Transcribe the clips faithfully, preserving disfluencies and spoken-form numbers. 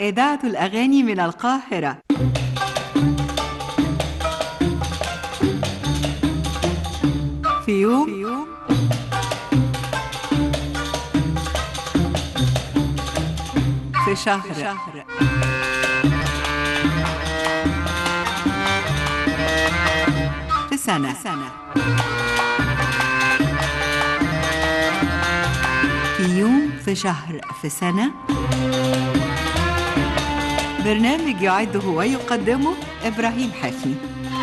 إذاعة الأغاني من القاهرة. في يوم, في يوم في شهر, في, شهر في سنة, في سنة في يوم في شهر في سنة. برنامج يعده ويقدمه إبراهيم حفني.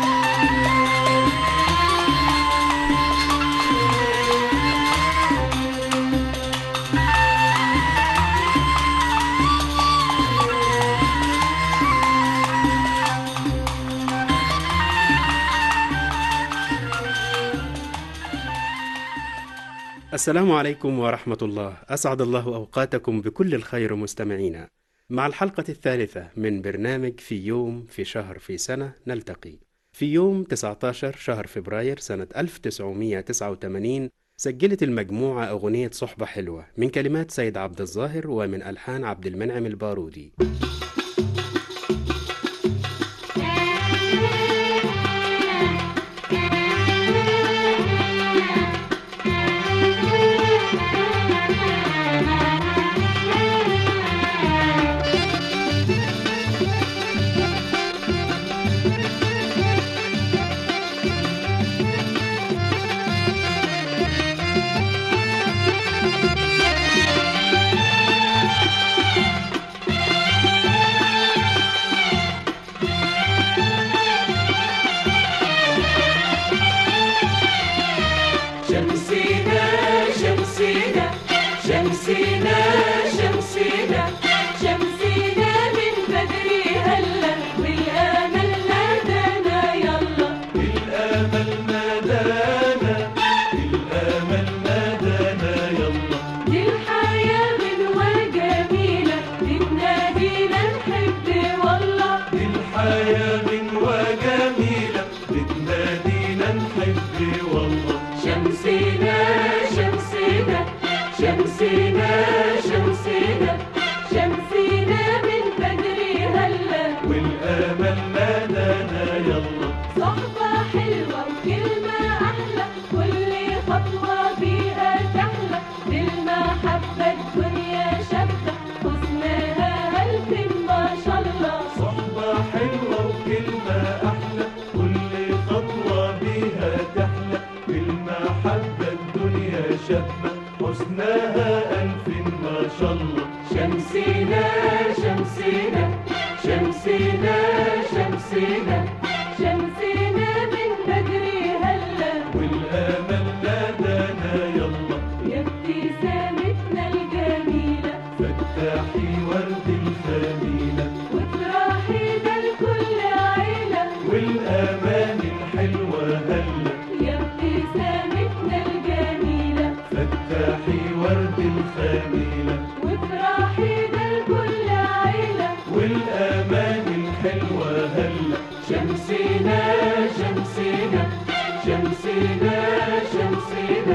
السلام عليكم ورحمة الله. أسعد الله أوقاتكم بكل الخير مستمعينا. مع الحلقة الثالثة من برنامج في يوم في شهر في سنة نلتقي. في يوم تسعة عشر شهر فبراير سنة ألف وتسعمائة وتسعة وثمانين سجلت المجموعة أغنية صحبة حلوة من كلمات سيد عبد الظاهر ومن ألحان عبد المنعم البارودي. شمسينا شمسينا شمسينا من بدري هلا بالامل نادانا يلا بالامل نادانا بالامل نادانا يلا دي الحياه غنوه جميله بتنادينا نحب والله دي الحياه غنوه جميله بتنادينا نحب والله شمسينا شمسينا شمسينا شمسينا شمسينا من بدري هلا والامل نادانا يلا صحبة حلوة وكلمة أحلى كل خطوة بيها تحلى بالمحبة الدنيا شابة حسنها ألف ما شاء الله صحبة حلوة وكلمة أحلى كل خطوة بيها تحلى بالمحبة الدنيا شابة حسنها ألف ما شاء الله شمسينا شمسينا شمسينا شمسينا شمسينا من بدري هلا والأمل نادانا يلا يا ابتسامتنا الجميلة فتحي ورد الخميلة وافرحي ده لكل عيلة والأمان الحلوة هلا يا ابتسامتنا الجميلة فتحي ورد الخميلة وافرحي ده لكل عيلة والأمان الحلوة هلا شمسينا شمسينا شمسينا شمسينا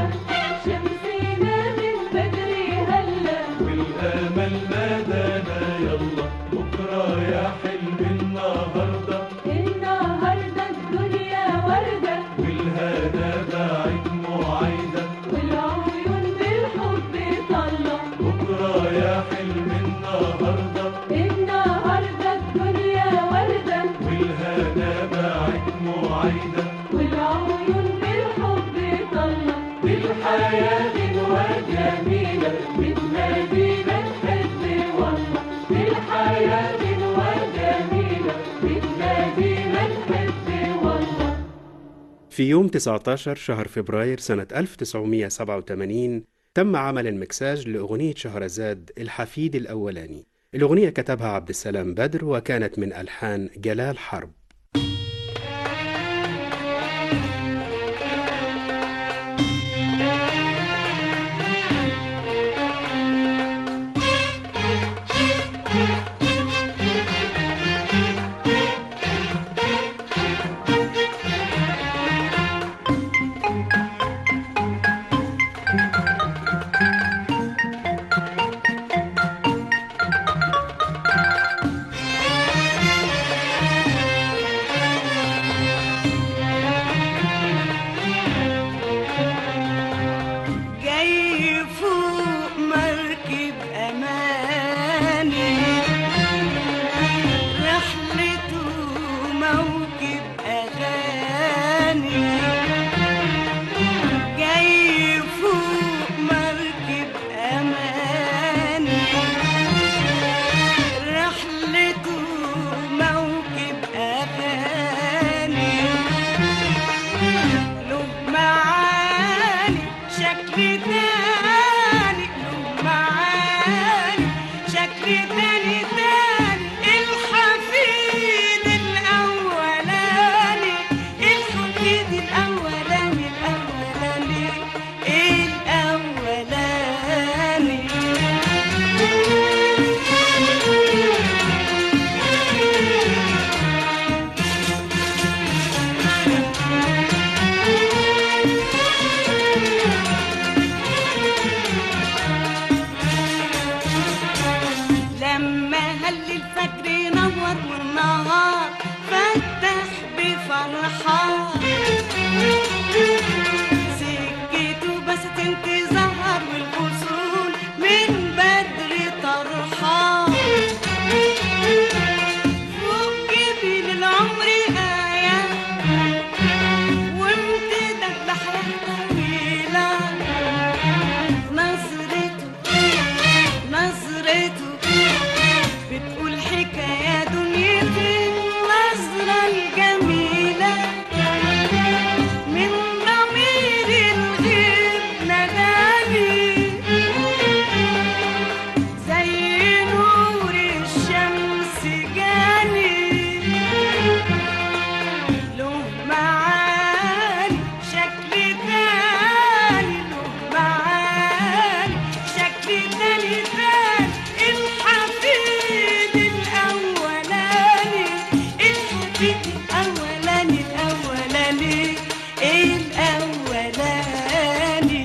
شمسينا من بدري هلا والأمل نادانا يلا بكرة يا حلم النهاردة النهاردة الدنيا وردة والهنا باعت معايدة والعيون بالحب طلع بكرة يا حلم النهاردة النهاردة الدنيا وردة والهنا باعت معايدة والعيون بالحب طلع بالحياة غنوة جميلة بتنادينا نحب والله بالحياة غنوة جميلة بتنادينا نحب والله. في يوم تسعة عشر شهر فبراير سنة ألف وتسعمائة وسبعة وثمانين تم عمل المكساج لأغنية شهرزاد الحفيد الأولاني. الأغنية كتبها عبد السلام بدر وكانت من ألحان جلال حرب. أماني، رحلته موكب أغاني، جاي فوق مركب أماني، رحلته موكب أغاني، له معاني شكل تاني، له معاني شكل تاني تاني، الحفيد الأولاني، الحفيد الأولاني الأولاني الأولاني. لما هل الفجر ينور والنهار فتح بفرحة، سكته بس تنتظر والغصون من بدر طرحة، فوق جبين العمر آية وامتداد لحياة طويلة، نظرته نظرته بتقول حكاية دنيتي، النظرة الجميلة من ضمير الغيب ناداني، زي نور الشمس جاني، له معاني شكل تاني، له معاني شكل تاني تاني، الحفيد الأولاني، الحفيد الأولاني الأولاني الأولاني.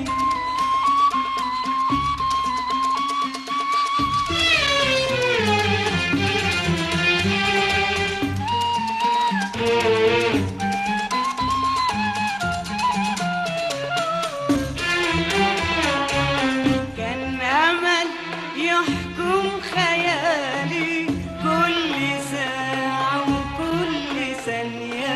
كان أمل يحكم خيالي كل ساعة وكل ثانية،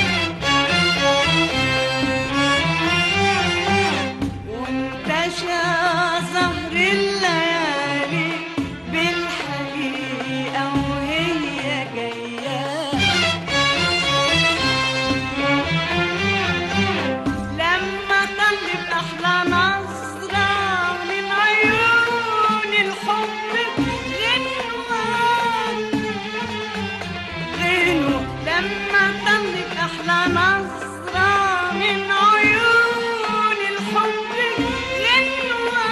وانتشى ظهر الليالي بالحقيقة وهي جاية، لما طلب أحلى نظرة من عيون الحب غنوة غنوة، لما طلب أحلى نظرة من عيون الحب غنوة،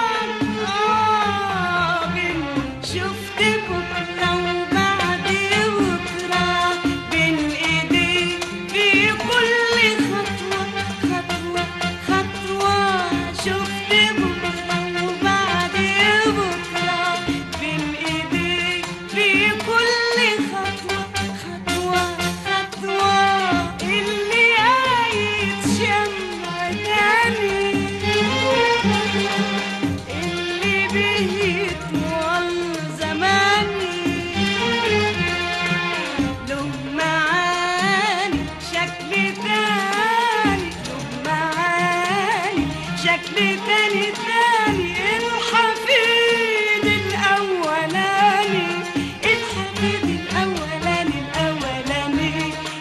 آه غنوة، شفت بكرة وبعد بكرة بين إيديك في كل خطوة خطوة خطوة، شفت بكرة وبعد بكرة بين إيديك في كل خطوة خطوة خطوة، اللي عايز شمع تاني، اللي بيطول زماني، له معاني شكل تاني، له معاني شكل تاني تاني، الحفيد الأولاني، الحفيد الأولاني الأولاني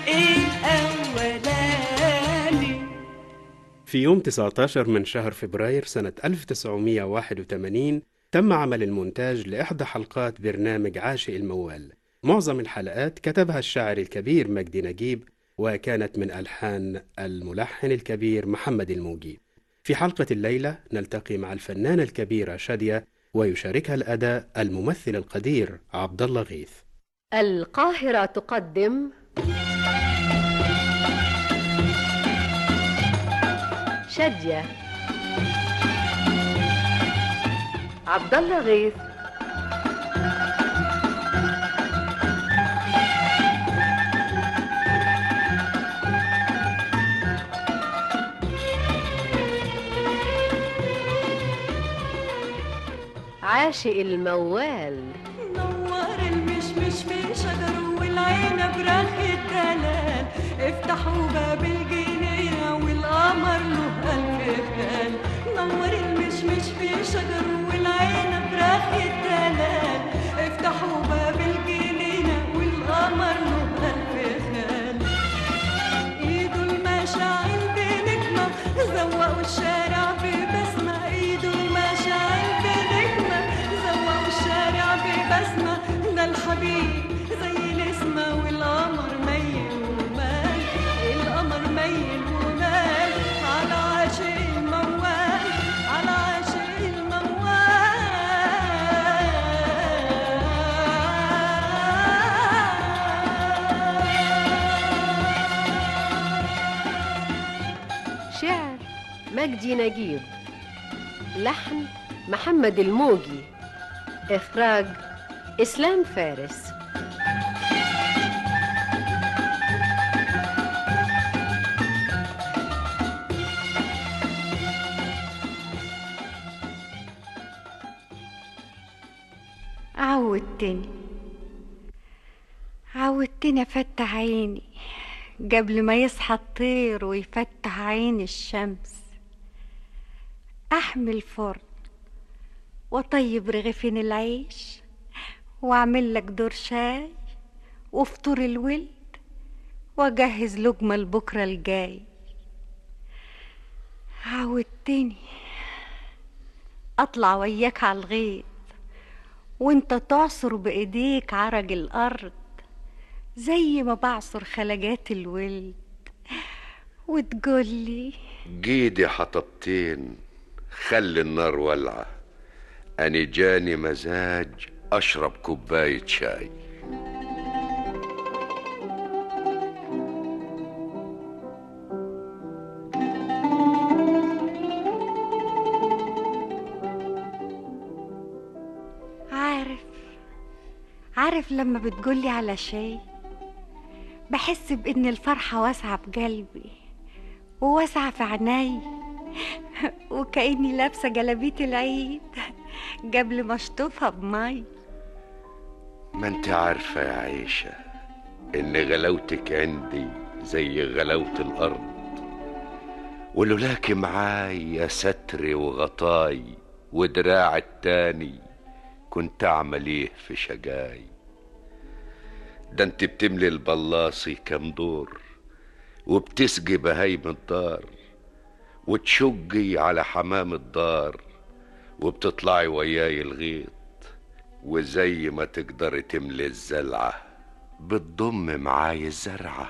الأولاني. في يوم تسعة عشر من شهر فبراير سنة ألف وتسعمائة وواحد وثمانين تم عمل المونتاج لإحدى حلقات برنامج عاشق الموال. معظم الحلقات كتبها الشاعر الكبير مجدي نجيب، وكانت من ألحان الملحن الكبير محمد الموجي. في حلقة الليلة نلتقي مع الفنانة الكبيرة شادية، ويشاركها الأداء الممثل القدير عبد الله غيث. القاهرة تقدم شادية. عبد الله غيث. عاشق الموال. نور المشمش في شجره والعنب رخ الدلال، افتحوا باب الجنينة والقمر له ألف خال. نور المشمش في شجره والعنب رخ الدلال، افتحوا باب الجنينة والقمر له ألف خال. ايده المشاعل بنجمة زوقوا الشارع ببسمة، ايده المشاعل بنجمة زوقوا الشارع ببسمة. ده الحبيب زي الاسمة والقمر ميل ومال، القمر ميل ومال على عاشق الموال، على عاشق الموال. شعر مجدي نجيب، لحن محمد الموجي، إخراج إسلام فارس. عودتني عودتني افتح عيني قبل ما يصحى الطير ويفتح عين الشمس، احمل فرن وطيب رغيفين العيش واعمل لك دور شاي وفطور الولد واجهز لقمة لبكرة الجاي. عودتني اطلع وياك على الغيط وانت تعصر بايديك عرق الارض زي ما بعصر خلاجات الولد، وتقولي جيدي حطبتين خلي النار ولعة، أنا جاني مزاج أشرب كوباية شاي. عارف عارف لما بتقولي على شيء بحس بإن الفرحة واسعة بقلبي وواسعة في عيني، وكأني لابسة جلابية العيد قبل ما اشطفها بمي. ما انت عارفة يا عيشة إن غلاوتك عندي زي غلاوة الأرض، ولولاكي معاي يا ستري وغطاي ودراع التاني كنت أعمل إيه في شجاي. ده انت بتملي البلاصي كام دور وبتسقي بهايم الدار وتشجي على حمام الدار وبتطلعي وياي الغيط، وزي ما تقدري تملي الزلعة بتضم معاي الزرعة.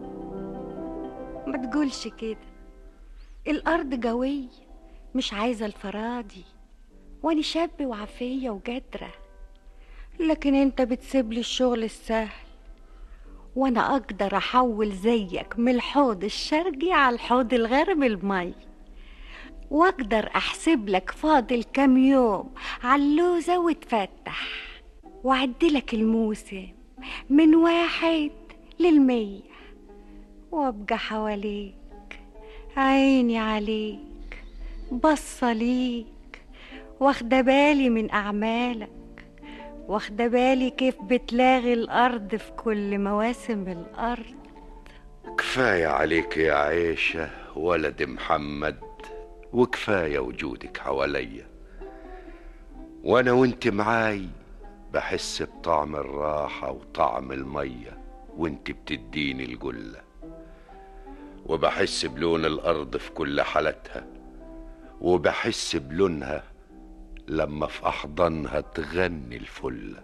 ما تقولش كده، الأرض قوية مش عايزة الفراضي، وأنا شاب وعافية وجدرة، لكن انت بتسيبلي الشغل السهل وانا اقدر احول زيك من الحوض الشرقي على الحوض الغربي المي، واقدر احسب لك فاضل كام يوم على اللوزة وتفتح، واعدلك الموسم من واحد للمية، وابقى حواليك عيني عليك بصة ليك، واخده بالي من اعمالك، واخده بالي كيف بتلاغي الارض في كل مواسم الارض. كفاية عليك يا عيشة ولد محمد، وكفاية وجودك حواليا، وانا وانت معاي بحس بطعم الراحة وطعم المية وانت بتديني الجلة، وبحس بلون الارض في كل حالتها، وبحس بلونها لما في احضانها تغني الفلة.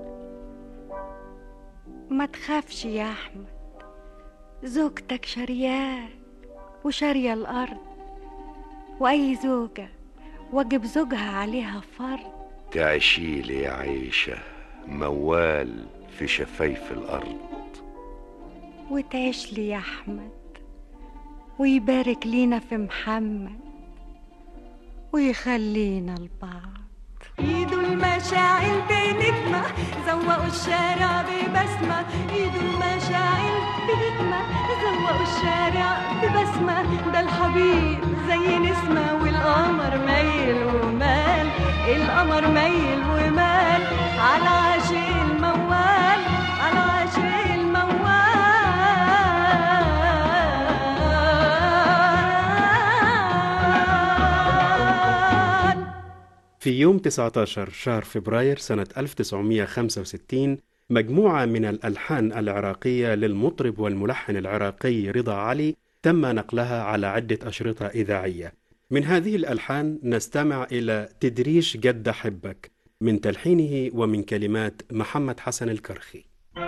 ما تخافش يا احمد، زوجتك شرياك وشارية الارض، واي زوجة واجب زوجها عليها فرض. تعيشيلي يا عيشة موال في شفايف الارض، وتعيش لي يا احمد ويبارك لينا في محمد ويخلينا لبعض. ايده المشاعل بنجمة زوقوا الشارع ببسمة، ايده المشاعل بهجمة زوقوا الشارع ببسمة، ده الحبيب زي نسمة والقمر ميل ومال، القمر ميل ومال على عاشق الموال، على عاشق الموال. في يوم تسعة عشر شهر فبراير سنة ألف وتسعمائة وخمسة وستين مجموعة من الألحان العراقية للمطرب والملحن العراقي رضا علي تم نقلها على عدة أشرطة إذاعية. من هذه الألحان نستمع إلى تدريش قد حبك من تلحينه ومن كلمات محمد حسن الكرخي.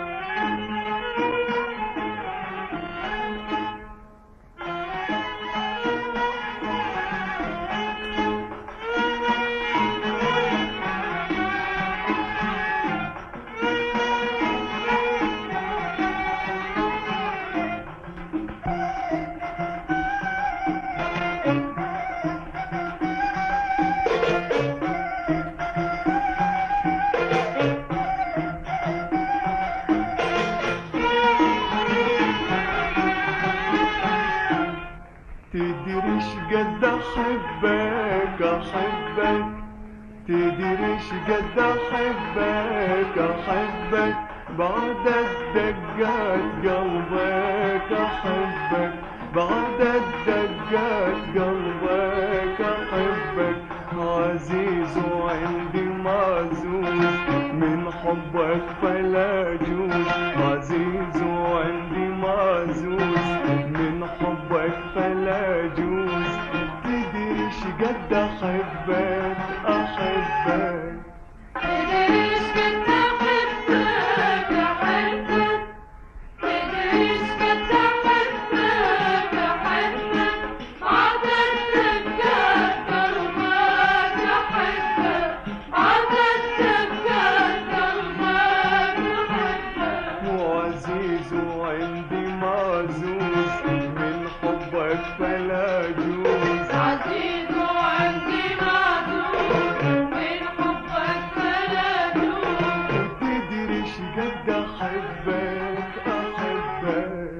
تدريش قد احبك احبك، تدريش قد احبك احبك، بعد الدقات قلبك احبك، بعد الدقات قلبك احبك، عزيز وعندي معزوز من حبك فلا جوز، عزيز وعندي معزوز من حبك فلا جوز، تدريش قد احبك احبك، تدريش قد احبك احبك، تدريش قد احبك احبك، بعد الدقات قلبك احبك، بعد الدقات قلبك احبك، وعزيز وعندي معزوز من حبك فلا جوز، عزيز وعندي معزوز من حبك فلا جوز، تدريش قد احبك احبك.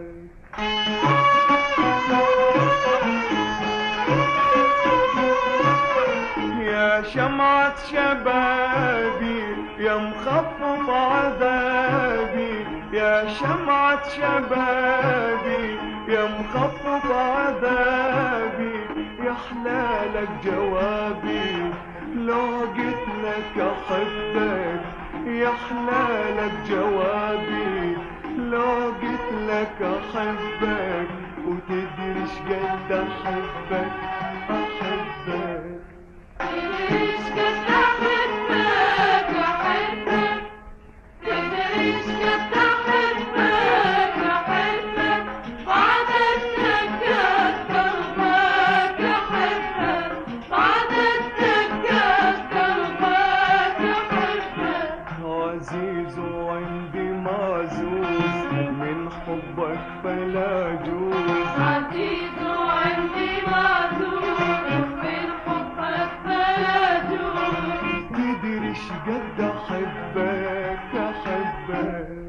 يا شمعة شبابي يا مخفف عذابي، يا شمعة شبابي يا مخفف عذابي، يا حلالك جوابي لو قلت لك احبك، يا حلالك جوابي لو قلت لك احبك، وتدريش قد احبك احبك، تدريش قد احبك احبك، تدريش قد احبك احبك، بعد الدقات قلبك احبك، بعد الدقات قلبك احبك، عزيز وعندي معزوز من حبك فلا جوز، عزيز وعندي معزوز من حبك فلا جوز، تدريش قد احبك احبك.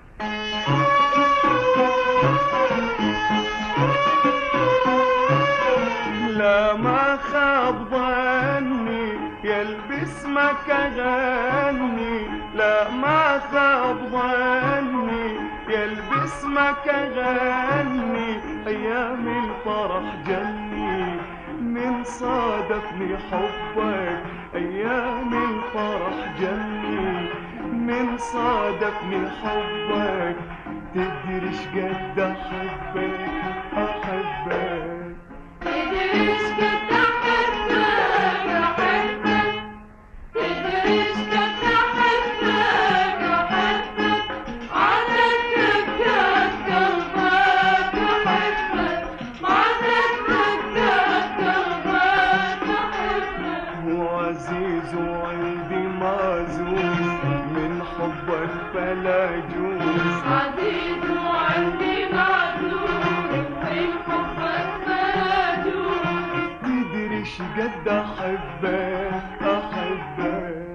لا ما خاب ظني يلبس مك اغني، لا ما خاب ظني يلبس مك اغني، ايام الفرح جني من صادفني حبك، ايام الفرح جني من صادفني حبك، تدريش قد احبك احبك، تدريش قد احبك احبك، تدريش قد احبك احبك، على الدقات قلبك احبك، على الدقات قلبك احبك، وعزيز وعندي معزوز من حبك فلا جوز، عزيز وعندي معزوز من حبك فلا جوز، تدريش قد احبك احبك.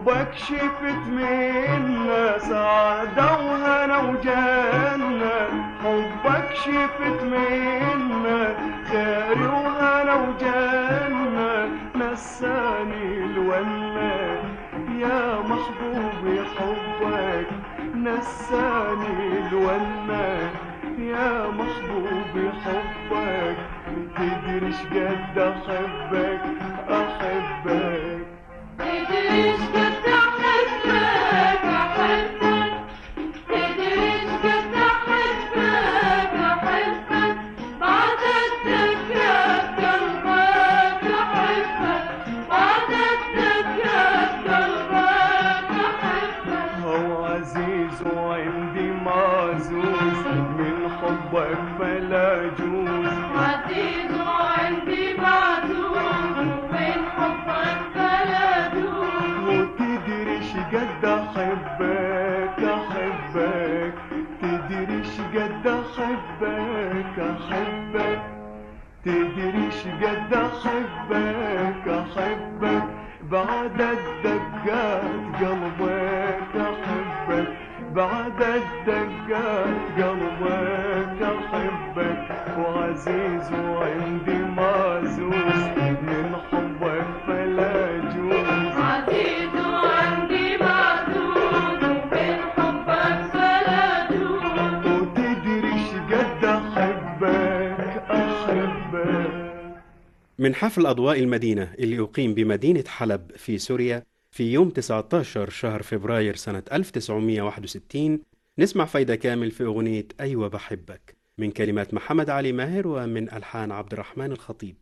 حبك شفت منا سعادة وهنا وجنة حبك شفت منا خير وهنا وجنة نساني الونا يا محبوبي حبك نساني الونا يا محبوبي حبك تدري شقد احبك احبك تدري شقد أحبك أحبك تدري شقد أحبك أحبك بعد الذكرى قلبك أحبك بعد الذكرى قلبك أحبك هو عزيز وعندي معزوز من حبك فلا يجوز عزيز وعندي معزوز من حبك فلا يجوز وتدري شقد احبك احبك تدري شقد احبك احبك تدري شقد احبك احبك بعد الدقات قلبك احبك بعد الدقات قلبك احبك وعزيز وعندي معزوز من حبك فلا يجوز عزيز وعندي معزوز من حبك فلا يجوز وتدري شقد احبك احبك. من حفل أضواء المدينة اللي أقيم بمدينة حلب في سوريا في يوم تسعة عشر شهر فبراير سنة ألف وتسعمائة وواحد وستين نسمع فايدة كامل في أغنية أيوة بحبك من كلمات محمد علي ماهر ومن ألحان عبد الرحمن الخطيب.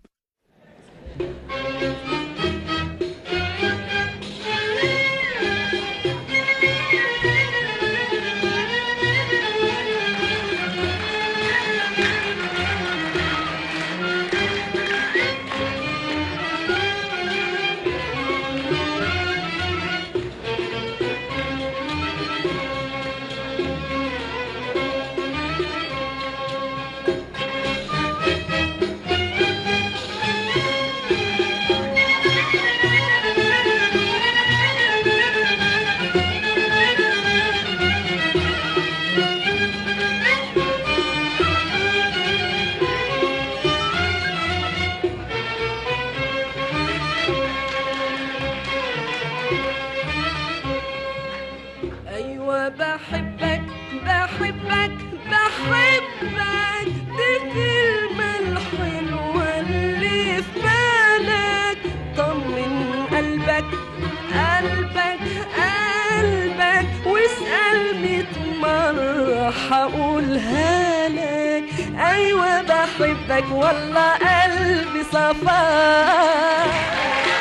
أيوة بحبك بحبك بحبك دي كلمة الحلوة اللي في بالك طمن قلبك قلبك قلبك واسأل ميت مرة هقولها لك أيوة بحبك والله قلبي صفاك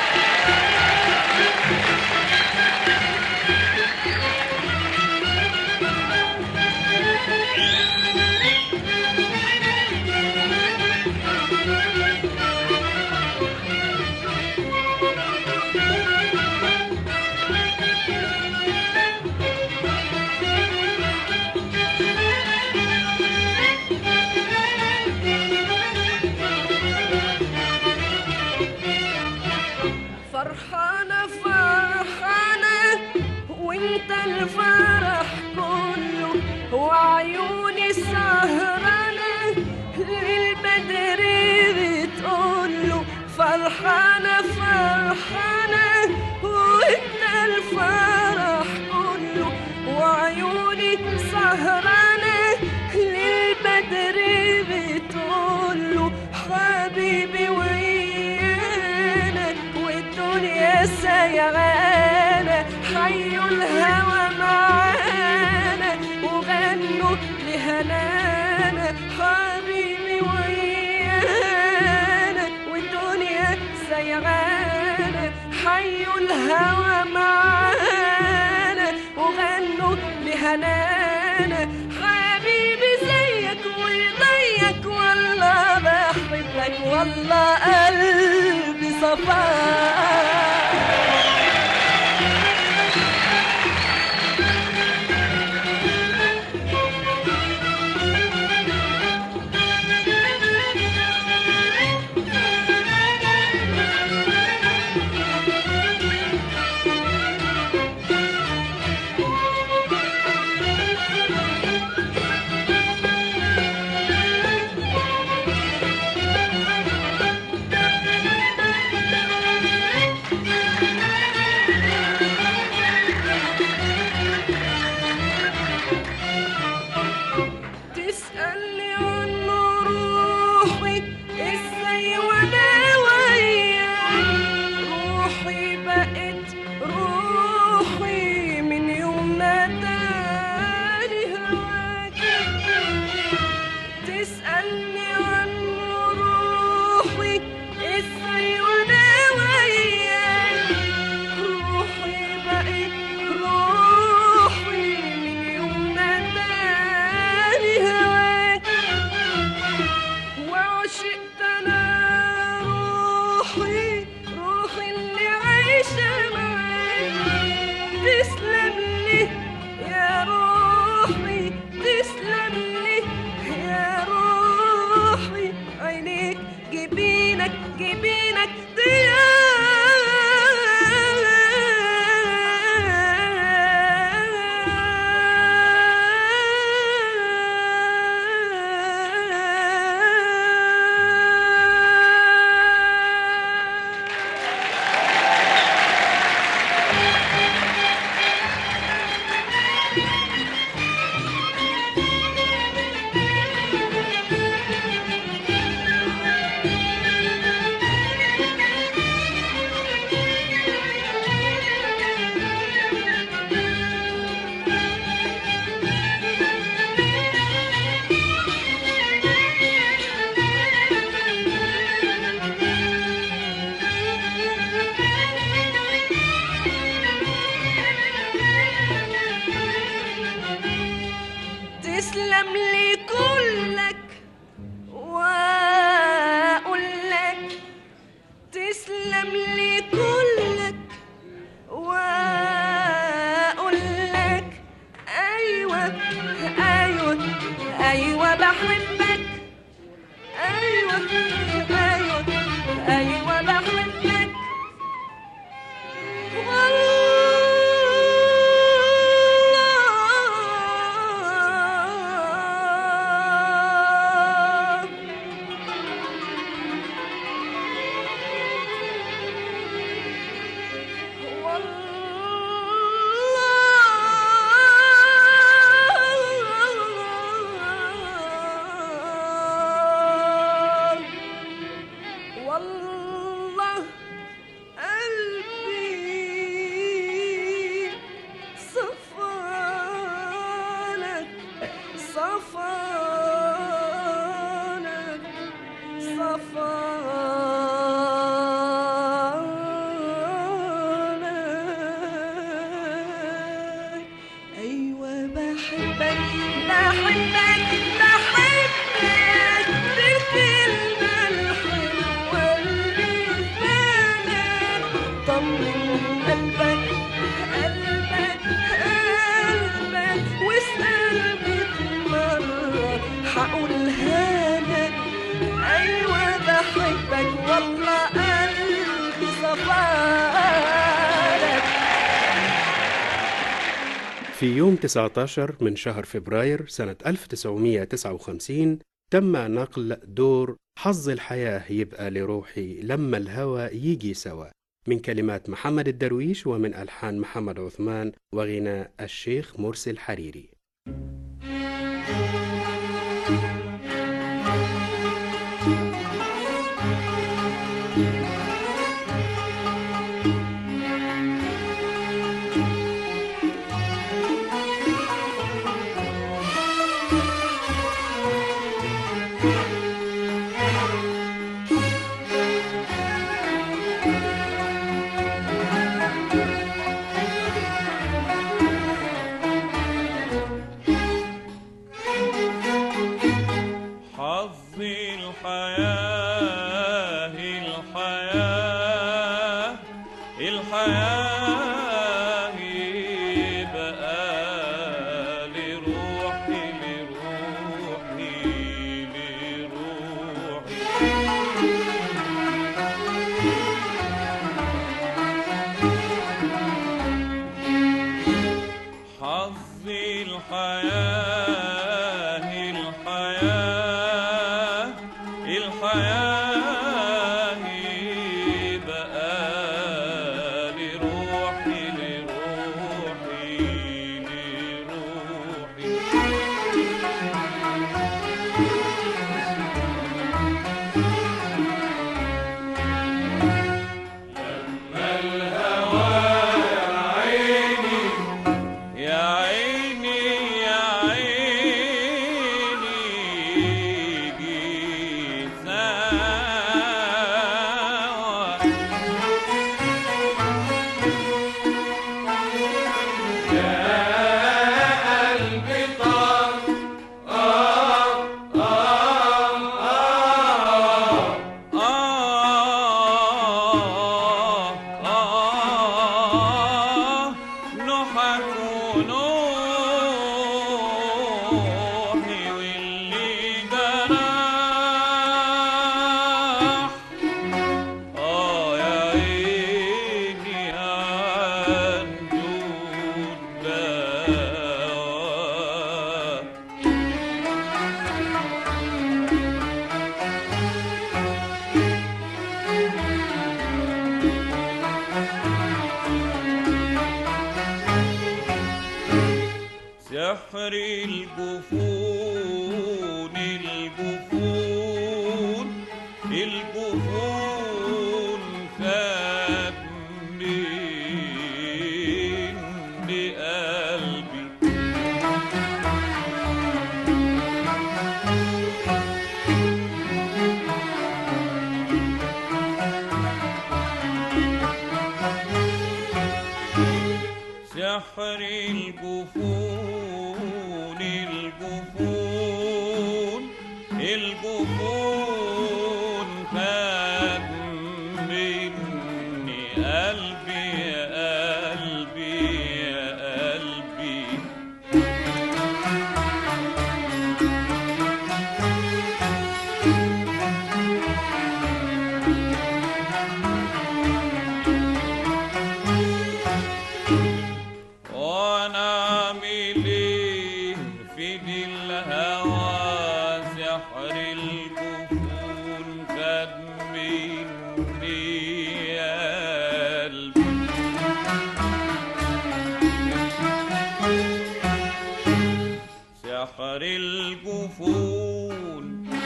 فرحانة فرحانة وانت الفرح كله وعيوني سهرانة للبدر بتقوله فرحانة فرحانة وانت الفرح كله وعيوني سهرانة للبدر بتقوله حبيبي ويانا والدنيا سيعانة حيوا الهوى معانا وغنوا لهنانا حبيبي ويانا والدنيا سيعانة حيوا الهوى معانا وغنوا لهنانا حبيبي زيك وزيك والله بحبك والله قلبي صفاك لي يا روحي تسلم لي يا روحي عينيك جبينك جبينك تسلم لي كلك واقول لك تسلم لي كلك واقول لك ايوه ايوه ايوه بحبك ايوه ايوه ايوه بحبك والله قلبي صفالك صفالك صفالك أيوة بحبك بحبك بحبك بالكلمة الحلوة اللي في بالك طمن قلبك قلبك قلبك واسأل ميت مرة حقولها لك أيوة بحبك والله قلبي صفالك. في يوم تسعة عشر من شهر فبراير سنة ألف وتسعمائة وتسعة وخمسين تم نقل دور حظ الحياة يبقى لروحي لما الهوى يجي سوا من كلمات محمد الدرويش ومن ألحان محمد عثمان وغناء الشيخ مرسي الحريري. حظي الحياة الحياة الحياة بقى لروحي لروحي لروحي حظي الحياة الحياة الحياة بقى لروحي سحر الجفون الجفون الجفون خد مني قلبي سحر الجفون الجفون الجفون خد مني قلبي يا قلبي يا قلبي وانا اعمل ايه في دي الهوى سحر الجفون خد مني قلبي سحر الجفون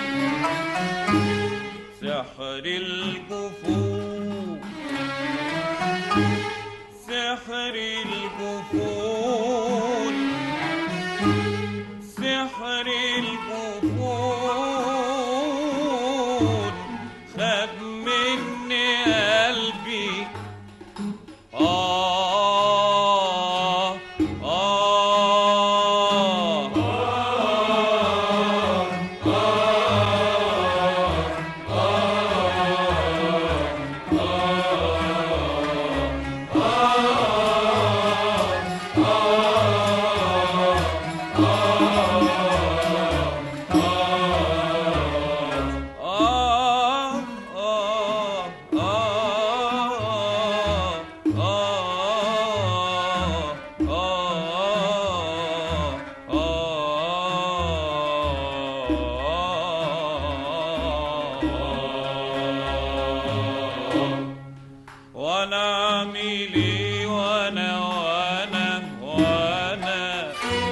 سحر الجفون سحر الجفون سحر الجفون خد مني قلبي آه آه وانا اعمل ايه وانا وانا وانا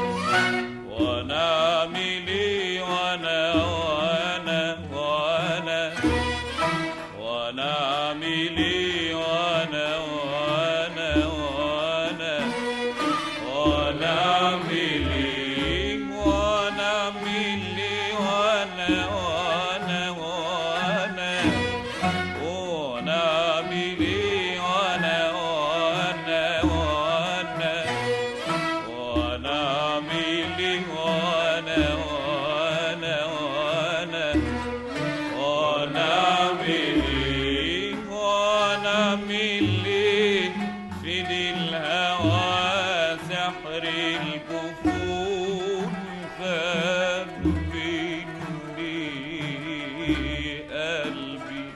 وانا اعمل ايه وانا وانا وانا وانا اعمل ايه وانا وانا وانا وانا اعمل ايه وانا اعمل ايه وانا وانا وانا وانا اعمل ايه وانا وانا وانا وانا اعمل ايه وانا وانا وانا وانا اعمل ايه وانا اعمل ايه في دي الهوى سحر الجفون خد مني قلبي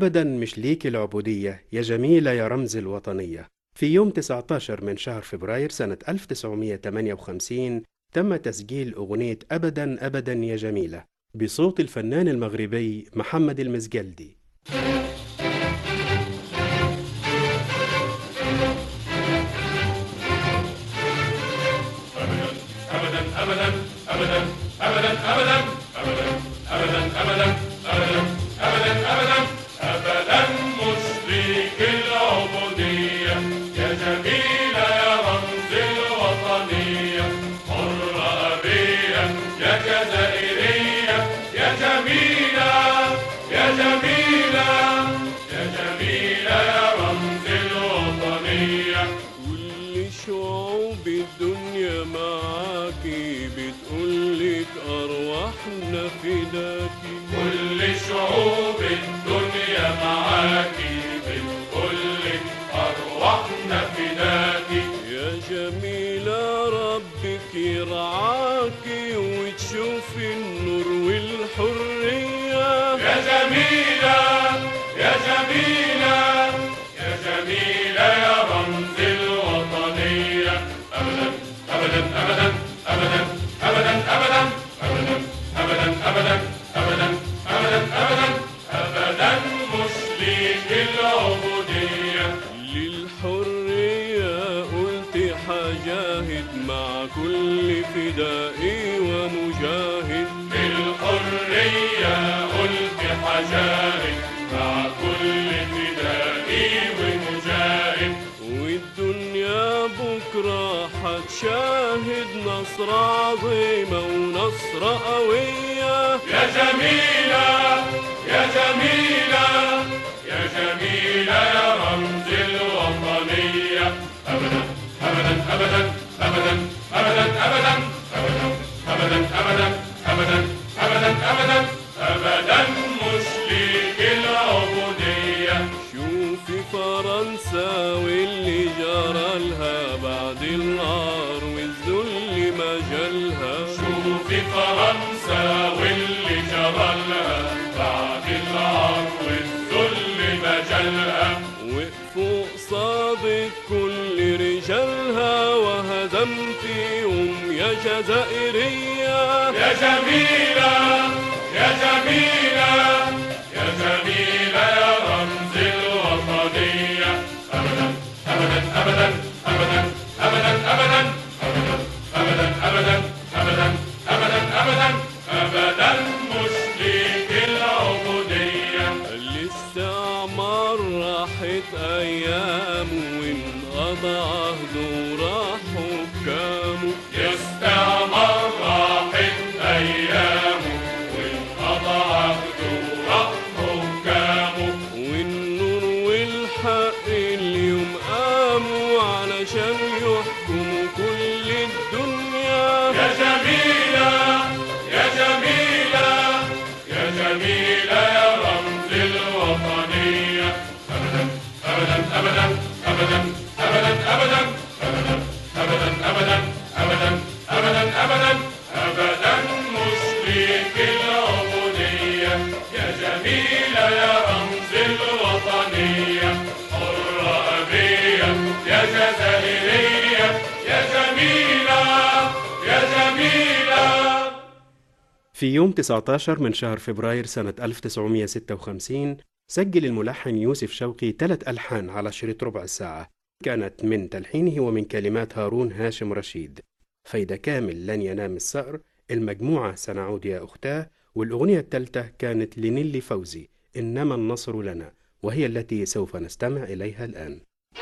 أبدا مش ليك العبودية يا جميلة يا رمز الوطنية. في يوم تسعة عشر من شهر فبراير سنة ألف وتسعمائة وثمانية وخمسين تم تسجيل أغنية أبدا أبدا يا جميلة بصوت الفنان المغربي محمد المزجلدي. أبدا أبدا أبدا أبدا أبدا أبدا أبدا أبدا أبدا أبدا أبدا أبدا مش ليك العبودية يا جميلة يا رمز الوطنية، حرة أبية يا جزائرية يا جميلة يا جميلة يا جميلة يا رمز الوطنية. كل شعوب الدنيا معاكي بتقولك أرواحنا فداكي، كل شعوب الدنيا معاكي بتقولك أرواحنا فداكي. يا جميلة ربك يرعاكي وتشوفي النور والحرية. يا جميلة يا جميلة يا جميلة يا رمز الوطنية. أبدا أبدا أبدا أبدا أبدا أبدا أبدا أبدا أبدا أبدا أبدا أبدا أبدا مش ليك العبودية. للحرية قلت حجاهد مع كل فدائي ومجاهد. للحرية قلت حجاهد مع كل فدائي ومجاهد. والدنيا بكرة حتشاهد نصر عظيمة ونصر قوية. يا جميلة يا جميلة يا جميلة يا رمز الوطنية. أبدا أبدا أبدا أبدا أبدا أبدا أبدا أبدا أبدا أبدا أبدا أبدا مش ليك العبودية. شوفي فرنسا واللي جرى لها بعد العار والذل ما جالها. شوفي فرنسا واللي جرى لها بعد العار والذل ما جالها. وقفوا قصادك كل رجالها وهزمتيهم يا جزائرية. يا جميلة يا جميلة يا جميلة يا رمز الوطنية. أبدا أبدا أبدا أبدا أبدا أبدا أبدا أبدا أبدا أبدا أبدا أبدا مش ليك العبودية. الاستعمار راحت أيامه وانقضى عهده وراح حكامه. الاستعمار راحت أيامه وانقضى عهده وراح حكامه. والنور والحق اليوم قاموا علشان يحكموا كل الدنيا. يا جميلة يا جميلة يا جميلة يا رمز الوطنية. أبدا أبدا أبدا أبدا أبدا أبدا أبدا أبدا أبدا أبدا أبدا أبدا أبدا مش ليك العبودية. يا جميلة يا رمز الوطنية، حرة أبية يا جزائرية يا جميلة يا جميلة. في يوم تسعة عشر من شهر فبراير سنة ألف وتسعمائة وستة وخمسين سجل الملحن يوسف شوقي ثلاث ألحان على شريط ربع ساعة، كانت من تلحينه ومن كلمات هارون هاشم رشيد. فايدة كامل لن ينام السأر، المجموعة سنعود يا أختاه، والأغنية الثالثة كانت لنيلي فوزي إنما النصر لنا، وهي التي سوف نستمع إليها الآن.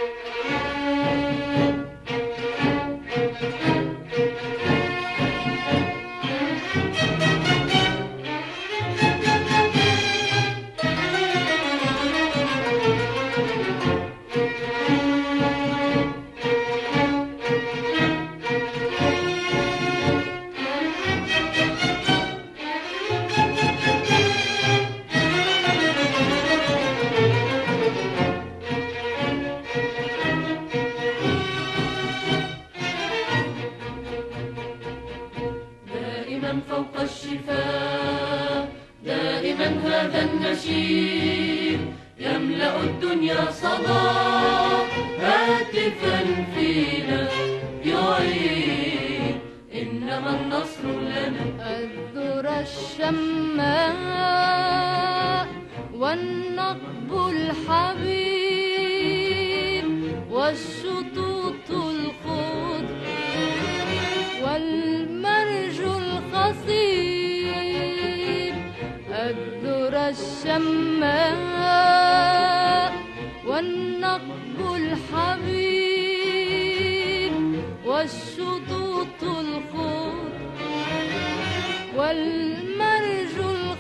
دائما فوق الشفاه، دائما هذا النشيد الدنيا صدى هاتفا فينا يعيد إنما النصر لنا. الذرى الشماء والنقب الحبيب والشطوط الخضر والمرج الخصيب. الذرى الشماء والنقب الحبيب والشطوط الخضر والمرج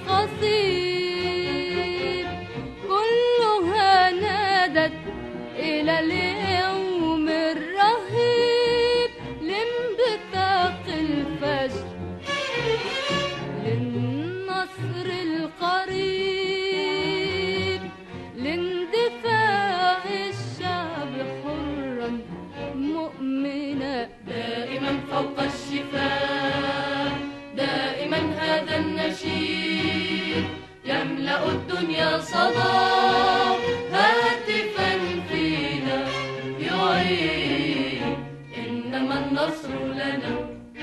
الخصيب كلها نادت إلى اليوم الرهيب لانبثاق الفجر للنصر القريب لاندفاع الشعب حرا مؤمنا. دائما فوق الشفاه دائما هذا النشيد يملأ الدنيا صدى هاتفا فينا يعيد إنما النصر لنا.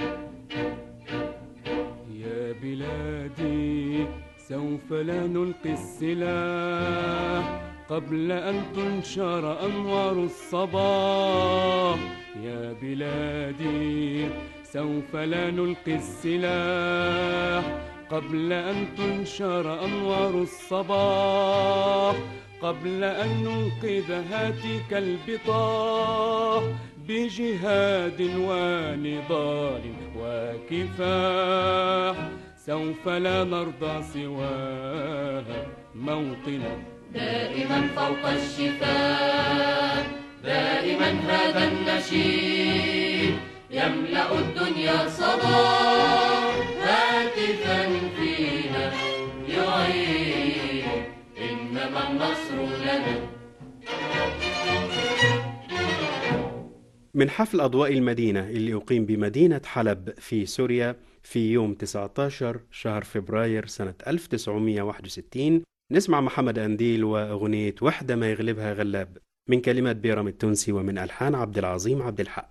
يا بلادي سوف لا نلقي السلاح قبل أن تنشر أنوار الصباح. يا بلادي سوف لا نلقي السلاح قبل أن تنشر أنوار الصباح قبل أن ننقذ هاتك البطاح بجهاد ونضال وكفاح. سوف لا نرضى سواها موطنا. دائما فوق الشفاه دائما هذا النشيد يملأ الدنيا صدى هاتفا فينا يعيد إنما النصر لنا. من حفل أضواء المدينة اللي أقيم بمدينة حلب في سوريا في يوم تسعة عشر شهر فبراير سنة ألف وتسعمائة وواحد وستين نسمع محمد أنديل وأغنية وحدة ما يغلبها غلاب من كلمات بيرم التونسي ومن ألحان عبد العظيم عبد الحق.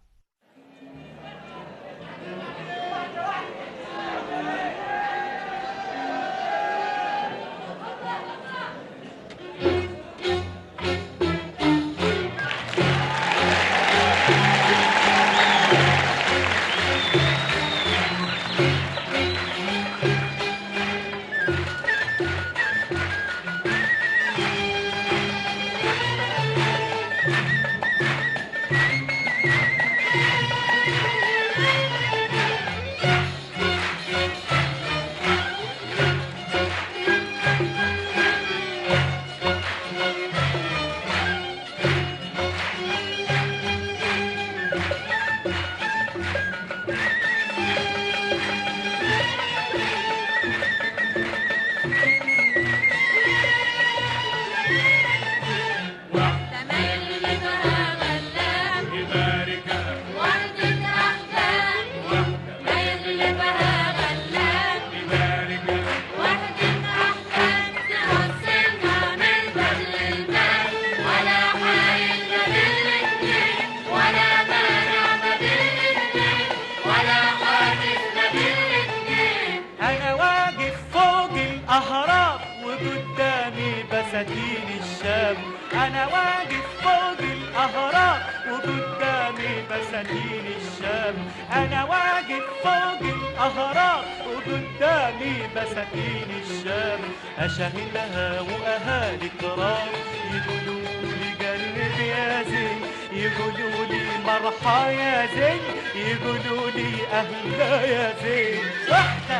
بساتين الشام. أنا واقف فوق الأهرام وقدامي بساتين الشام. أنا واقف فوق الأهرام وقدامي بساتين الشام. أشاهدها وأهالي كرام يقولوا لي قرب يا زين، يقولوا لي مرحى يا زين، يقولوا لي أهلا يا زين. وحدة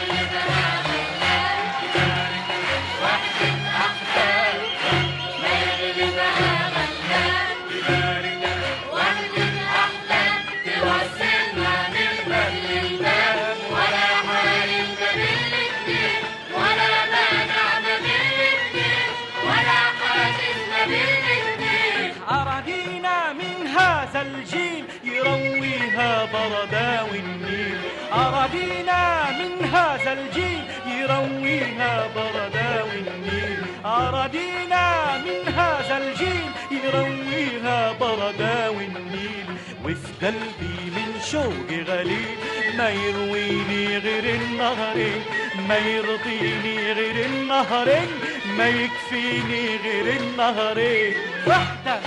الجيل يرويها برداوي النيل. أراضينا من هذا الجيل يرويها برداوي النيل. أراضينا من هذا الجيل يرويها بردا والنيل، وفي قلبي من شوقي غليل ما يرويني غير النهرين، ما يرضيني غير النهرين، ما يكفيني غير النهرين. وحدة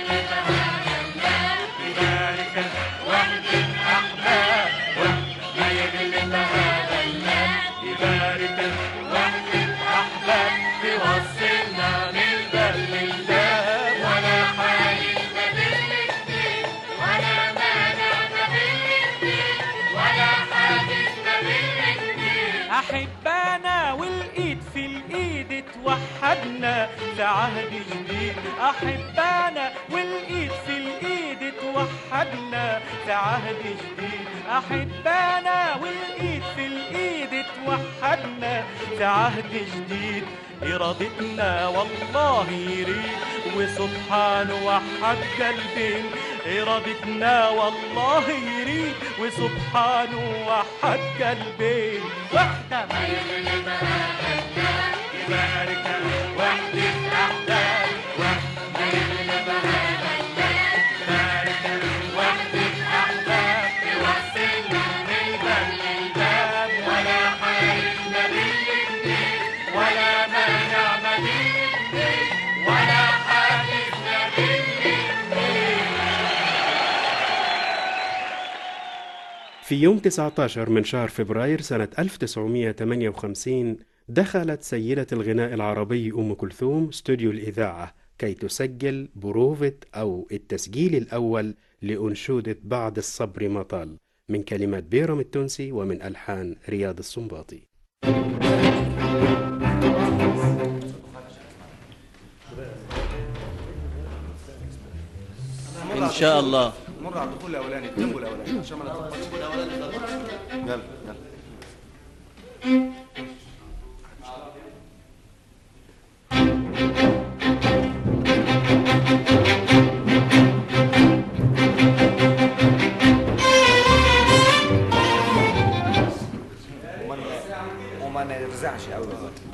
يبارك وحدة أحباب، ما يغلب هذا المال يبارك وحدة أحباب، توصلنا من باب للباب، ولا حاجز ما بين الاتنين، ولا مانع ما بين الاتنين، ولا حاجز ما بين الاتنين. أحبانا والإيد في الإيد توحدنا في عهد جديد، أحبانا والإيد في الإيد توحدنا في عهد جديد، أحبانا والإيد في الإيد توحدنا في عهد جديد. إرادتنا والله يريد وسبحانه وحد قلبين، إرادتنا والله يريد وسبحانه وحد قلبين. وحدة ما يغلب هذا الدار يبارك وحدة أحباب، ما يغلب هذا الدار يبارك وحدة أحباب، توصلنا من باب للباب، ولا حاجز ما بين الاتنين، ولا مانع ما بين الاتنين، ولا حاجز ما بين الاتنين. في يوم تسعة عشر من شهر فبراير سنة ألف وتسعمائة وثمانية وخمسين دخلت سيدة الغناء العربي أم كلثوم استوديو الإذاعة كي تسجل بروفة أو التسجيل الأول لأنشودة بعد الصبر مطال من كلمات بيرم التونسي ومن ألحان رياض السنباطي. إن شاء الله مر على الدخول الاولاني، التمو الاولاني عشان ما نتلخبطش. يلا يلا وما نرزعش قوي،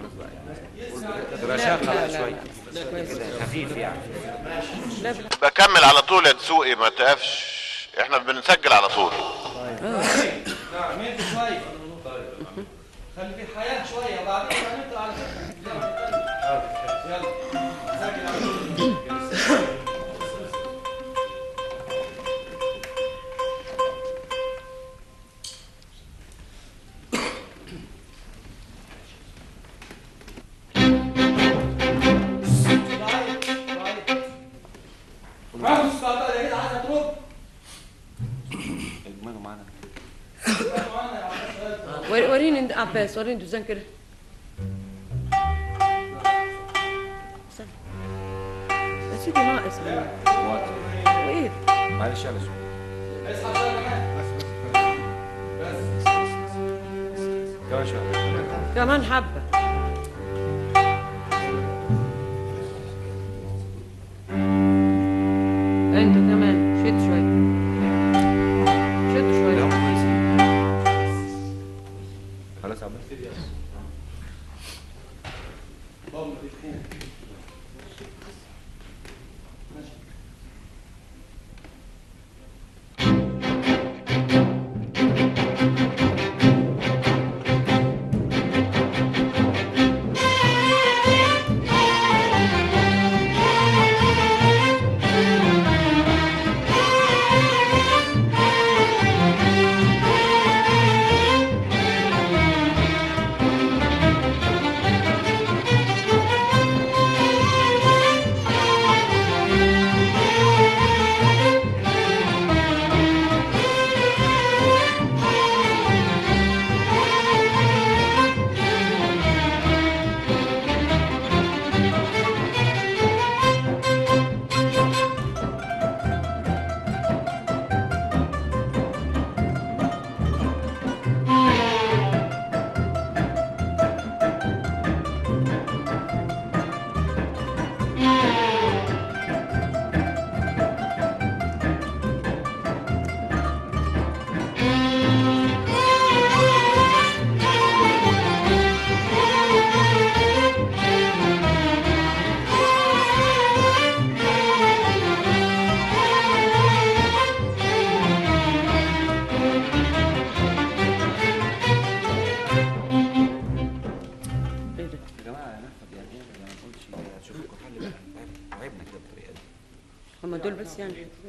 رشاقه بقى شويه كده خفيف يعني. بكمل على طول يا دسوقي ما تقفش، احنا بنسجل على طول. عملت شويه خلي في حياه شويه وبعدين هنطلع على يلا سجل على طول. وريني انت عباس، وريني دوزان كده. يا سيدي ناقص وايه؟ معلش يلا شوي. اصحى بس كمان شويه، كمان حبه. انت كمان شد شويه، شد شويه. خلاص يا عباس.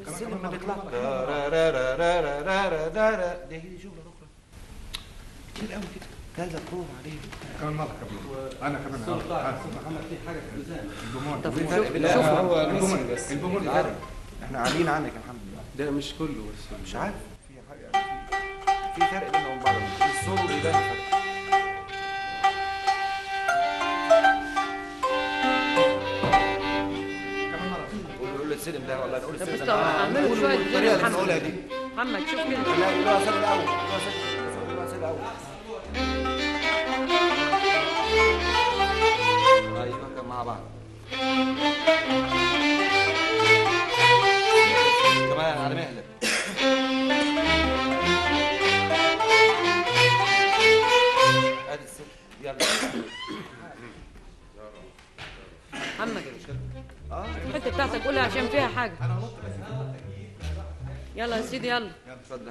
السلم ما بيطلع را را را را را را را را را. دي هي جملة أخرى كتير قوي كده. كذا قوم عليه. كمان مرة كمان. أنا كمان. أستاذ محمد في حاجة في الميزان. البومون. طب في فرق بين هو البومون بس. البومون فرق. إحنا عاليين عنك الحمد لله. ده مش كله بس. مش عارف. في حاجة في فرق بينهم وبين بعض. الصوت والإيدان فرق. السلم ده والله نقول السلم ده اعملوا شويه الطريقه اللي بنقولها دي. محمد شوف كده. لا قولوها سلم الاول قولوها سلم قولوها سلم الاول. ايوه كان مع بعض كمان على مهلك. ادي السلم يلا محمد الحته بتاعتك قولها عشان فيها حاجه. يلا يا سيدي يلا. يلا اتفضل.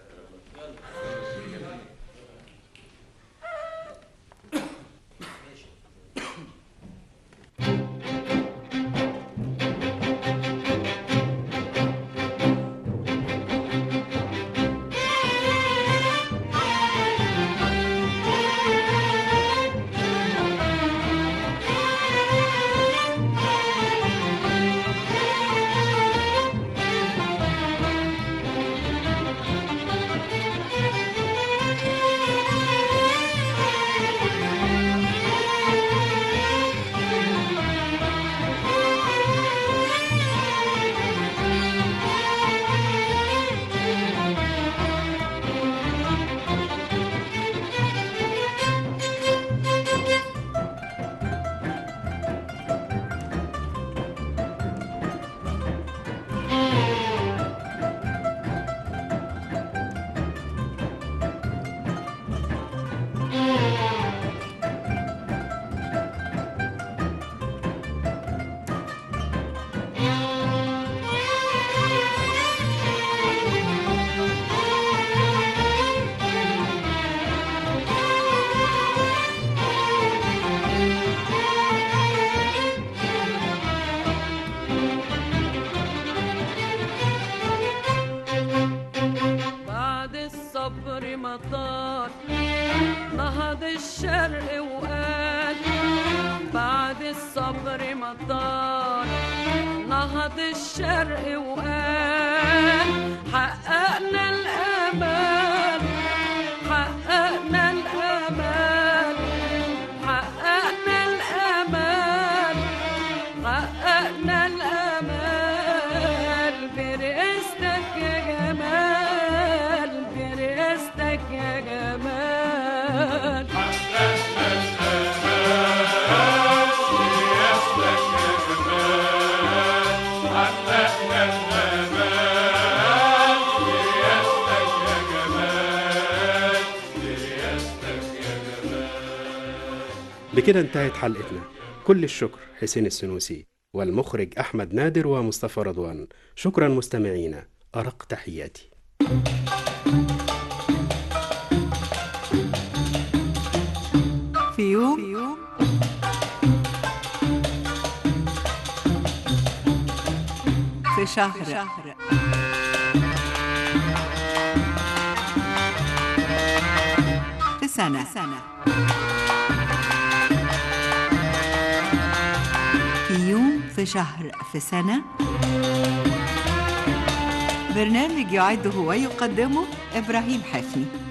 مطار نهض الشرق وقال بعد الصبر مطار نهض الشرق وقال حققنا الأمل حققنا الأمل حققنا الأمل حققنا الأمل برئاستك يا جمال برئاستك يا جمال حققنا الأمل برئاستك يا جمال حققنا الأمل برئاستك يا جمال برئاستك يا جمال. بكده انتهت حلقتنا. كل الشكر حسين السنوسي والمخرج أحمد نادر ومصطفى رضوان. شكرا مستمعينا، أرق تحياتي. في يوم, في يوم في شهر, في, شهر. في سنة, سنة. في يوم في شهر في سنة. برنامج يعده ويقدمه إبراهيم حفني.